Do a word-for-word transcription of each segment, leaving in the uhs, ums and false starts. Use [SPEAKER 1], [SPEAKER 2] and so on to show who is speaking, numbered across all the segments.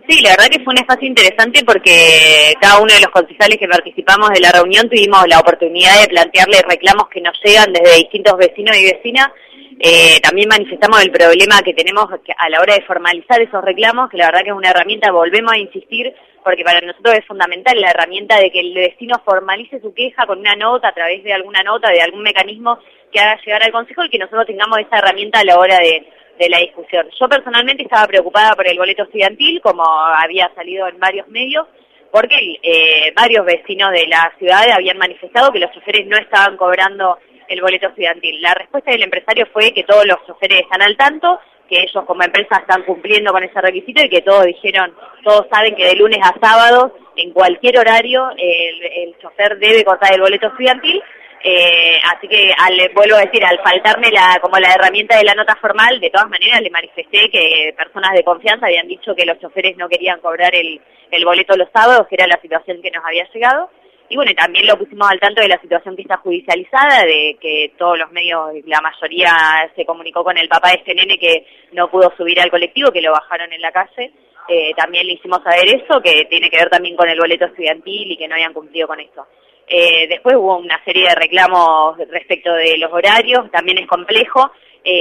[SPEAKER 1] Sí, la verdad que fue un espacio interesante porque cada uno de los concejales que participamos de la reunión tuvimos la oportunidad de plantearle reclamos que nos llegan desde distintos vecinos y vecinas. Eh, también manifestamos el problema que tenemos a la hora de formalizar esos reclamos, que la verdad que es una herramienta, volvemos a insistir, porque para nosotros es fundamental la herramienta de que el vecino formalice su queja con una nota, a través de alguna nota, de algún mecanismo que haga llegar al consejo y que nosotros tengamos esa herramienta a la hora de, de la discusión. Yo personalmente estaba preocupada por el boleto estudiantil, como había salido en varios medios, porque eh, varios vecinos de la ciudad habían manifestado que los choferes no estaban cobrando el boleto estudiantil. La respuesta del empresario fue que todos los choferes están al tanto, que ellos como empresa están cumpliendo con ese requisito y que todos dijeron, todos saben que de lunes a sábado, en cualquier horario, el, el chofer debe cortar el boleto estudiantil. Eh, así que al, vuelvo a decir, al faltarme la, como la herramienta de la nota formal, de todas maneras le manifesté que personas de confianza habían dicho que los choferes no querían cobrar el, el boleto los sábados, que era la situación que nos había llegado. Y bueno, también lo pusimos al tanto de la situación que está judicializada, de que todos los medios, la mayoría se comunicó con el papá de este nene que no pudo subir al colectivo, que lo bajaron en la calle. Eh, también le hicimos saber eso, que tiene que ver también con el boleto estudiantil y que no habían cumplido con esto. Eh, después hubo una serie de reclamos respecto de los horarios, también es complejo,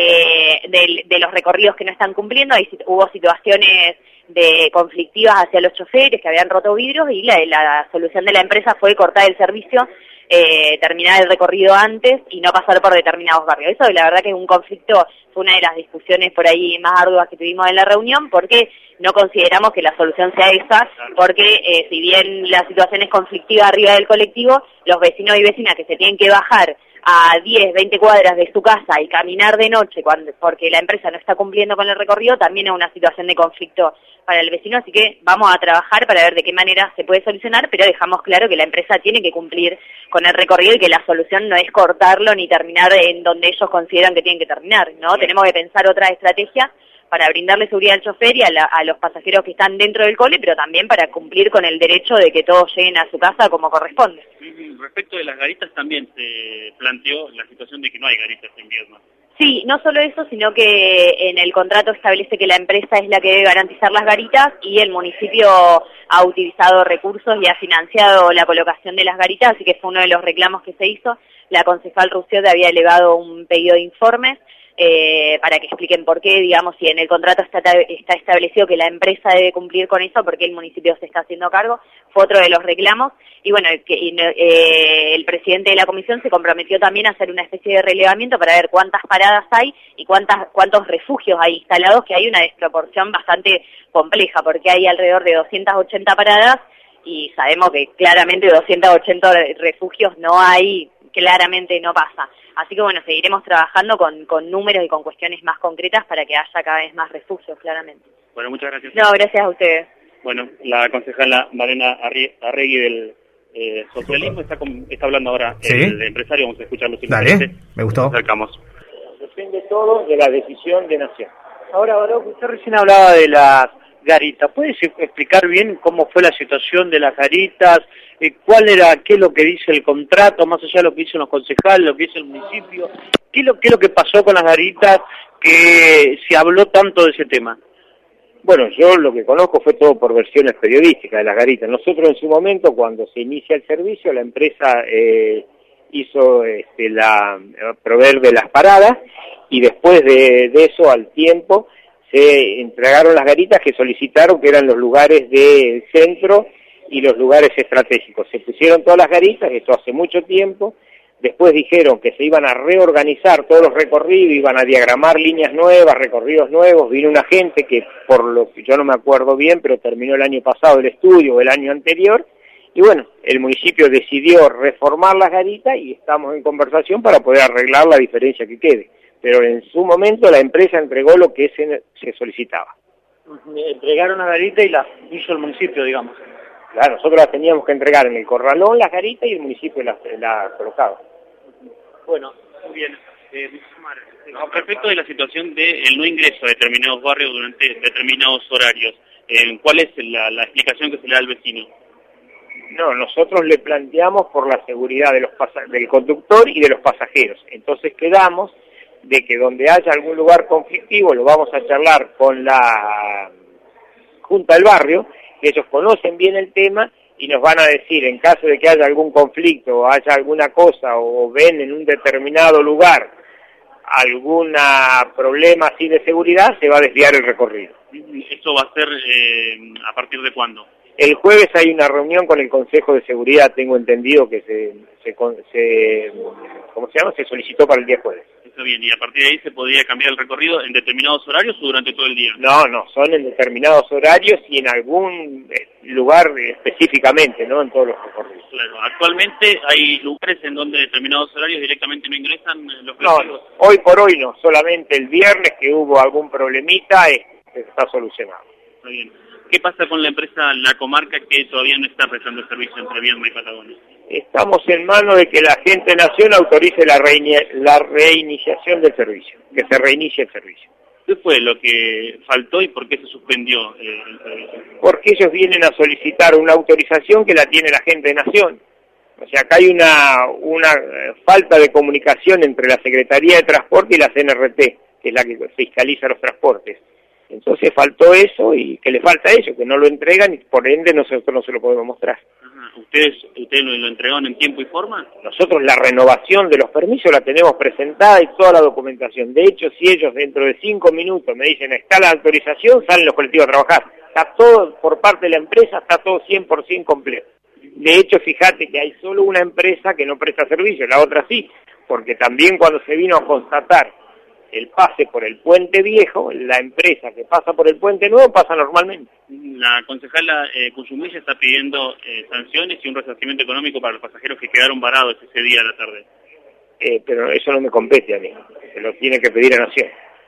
[SPEAKER 1] eh, de, de los recorridos que no están cumpliendo. Hay, hubo situaciones de conflictivas hacia los choferes que habían roto vidrios y la, la solución de la empresa fue cortar el servicio, eh, terminar el recorrido antes y no pasar por determinados barrios. Eso la verdad que es un conflicto, fue una de las discusiones por ahí más arduas que tuvimos en la reunión, porque no consideramos que la solución sea esa, porque eh, si bien la situación es conflictiva arriba del colectivo, los vecinos y vecinas que se tienen que bajar a diez, veinte cuadras de su casa y caminar de noche cuando, porque la empresa no está cumpliendo con el recorrido, también es una situación de conflicto para el vecino, así que vamos a trabajar para ver de qué manera se puede solucionar, pero dejamos claro que la empresa tiene que cumplir con el recorrido y que la solución no es cortarlo ni terminar en donde ellos consideran que tienen que terminar, ¿no? Sí. Tenemos que pensar otra estrategia para brindarle seguridad al chofer y a, la, a los pasajeros que están dentro del cole, pero también para cumplir con el derecho de que todos lleguen a su casa como corresponde.
[SPEAKER 2] Respecto de las garitas también se planteó la situación de que no hay garitas en invierno.
[SPEAKER 1] Sí, no solo eso, sino que en el contrato establece que la empresa es la que debe garantizar las garitas y el municipio ha utilizado recursos y ha financiado la colocación de las garitas, así que fue uno de los reclamos que se hizo. La concejal Rusiot había elevado un pedido de informes eh, para que expliquen por qué, digamos, si en el contrato está, está establecido que la empresa debe cumplir con eso, porque el municipio se está haciendo cargo, fue otro de los reclamos. Y bueno, que, eh, el presidente de la comisión se comprometió también a hacer una especie de relevamiento para ver cuántas paradas hay y cuántas, cuántos refugios hay instalados, que hay una desproporción bastante compleja, porque hay alrededor de doscientas ochenta paradas y sabemos que claramente doscientos ochenta refugios no hay, claramente no pasa. Así que bueno, seguiremos trabajando con, con números y con cuestiones más concretas para que haya cada vez más refugios, claramente.
[SPEAKER 2] Bueno, muchas gracias.
[SPEAKER 1] No, gracias a ustedes.
[SPEAKER 2] Bueno, la concejala Malena Arregui del eh, socialismo está, con, está hablando ahora. ¿Sí? El empresario, vamos a escucharlo.
[SPEAKER 3] Dale, me gustó.
[SPEAKER 2] Nos acercamos.
[SPEAKER 4] Depende todo de la decisión de Nación. Ahora, Baroc, usted recién hablaba de las garitas. ¿Puedes explicar bien cómo fue la situación de las garitas? Eh, ¿Cuál era, qué es lo que dice el contrato, más allá de lo que dicen los concejales, lo que dice el municipio? ¿Qué es lo, qué es lo que pasó con las garitas que se habló tanto de ese tema?
[SPEAKER 5] Bueno, yo lo que conozco fue todo por versiones periodísticas de las garitas. Nosotros en su momento, cuando se inicia el servicio, la empresa eh, hizo este, la proveer de las paradas y después de, de eso, al tiempo, se entregaron las garitas que solicitaron, que eran los lugares del centro y los lugares estratégicos. Se pusieron todas las garitas, esto hace mucho tiempo. Después dijeron que se iban a reorganizar todos los recorridos, iban a diagramar líneas nuevas, recorridos nuevos. Vino una gente que, por lo que yo no me acuerdo bien, pero terminó el año pasado el estudio o el año anterior. Y bueno, el municipio decidió reformar las garitas y estamos en conversación para poder arreglar la diferencia que quede. Pero en su momento la empresa entregó lo que se, se solicitaba.
[SPEAKER 4] Entregaron la garita y la hizo el municipio, digamos.
[SPEAKER 5] Claro, nosotros las teníamos que entregar en el corralón, las garitas, y el municipio las la colocaba.
[SPEAKER 2] Bueno, muy bien. Eh, no, respecto de la situación del no ingreso a determinados barrios durante determinados horarios, eh, ¿cuál es la, la explicación que se le da al vecino?
[SPEAKER 5] No, nosotros le planteamos por la seguridad de los del conductor y de los pasajeros. Entonces quedamos de que donde haya algún lugar conflictivo lo vamos a charlar con la Junta del Barrio, que ellos conocen bien el tema y nos van a decir, en caso de que haya algún conflicto o haya alguna cosa o ven en un determinado lugar algún problema así de seguridad, se va a desviar el recorrido.
[SPEAKER 2] ¿Esto va a ser eh, a partir de cuándo?
[SPEAKER 5] El jueves hay una reunión con el Consejo de Seguridad, tengo entendido que se, se, se ¿cómo se llama? Se solicitó para el día jueves.
[SPEAKER 2] Está bien, y a partir de ahí se podría cambiar el recorrido en determinados horarios o durante todo el día.
[SPEAKER 5] No, no, son en determinados horarios y en algún lugar específicamente, no en todos los recorridos.
[SPEAKER 2] Claro, actualmente hay lugares en donde determinados horarios directamente no ingresan los
[SPEAKER 5] No, no, hoy por hoy no, solamente el viernes que hubo algún problemita eh, está solucionado.
[SPEAKER 2] Está bien. ¿Qué pasa con la empresa La Comarca que todavía no está prestando el servicio entre Viedma y Patagonia?
[SPEAKER 5] Estamos en manos de que la Gente Nación autorice la, reini- la reiniciación del servicio, que se reinicie el servicio.
[SPEAKER 2] ¿Qué fue lo que faltó y por qué se suspendió eh, el servicio?
[SPEAKER 5] Porque ellos vienen a solicitar una autorización que la tiene la Gente Nación. O sea, acá hay una, una falta de comunicación entre la Secretaría de Transporte y la C N R T, que es la que fiscaliza los transportes. Entonces faltó eso y que le falta eso, que no lo entregan y por ende nosotros no se lo podemos mostrar.
[SPEAKER 2] Ajá. ¿Ustedes, ustedes lo, lo entregaron en tiempo y forma?
[SPEAKER 5] Nosotros la renovación de los permisos la tenemos presentada y toda la documentación. De hecho, si ellos dentro de cinco minutos me dicen está la autorización, salen los colectivos a trabajar. Está todo por parte de la empresa, está todo cien por ciento completo. De hecho, fíjate que hay solo una empresa que no presta servicio, la otra sí, porque también cuando se vino a constatar el pase por el puente viejo, la empresa que pasa por el puente nuevo pasa normalmente.
[SPEAKER 2] La concejala eh, Cuyumilla está pidiendo eh, sanciones y un resarcimiento económico para los pasajeros que quedaron varados ese día a la tarde.
[SPEAKER 5] Eh, pero eso no me compete a mí, se lo tiene que pedir a Nación.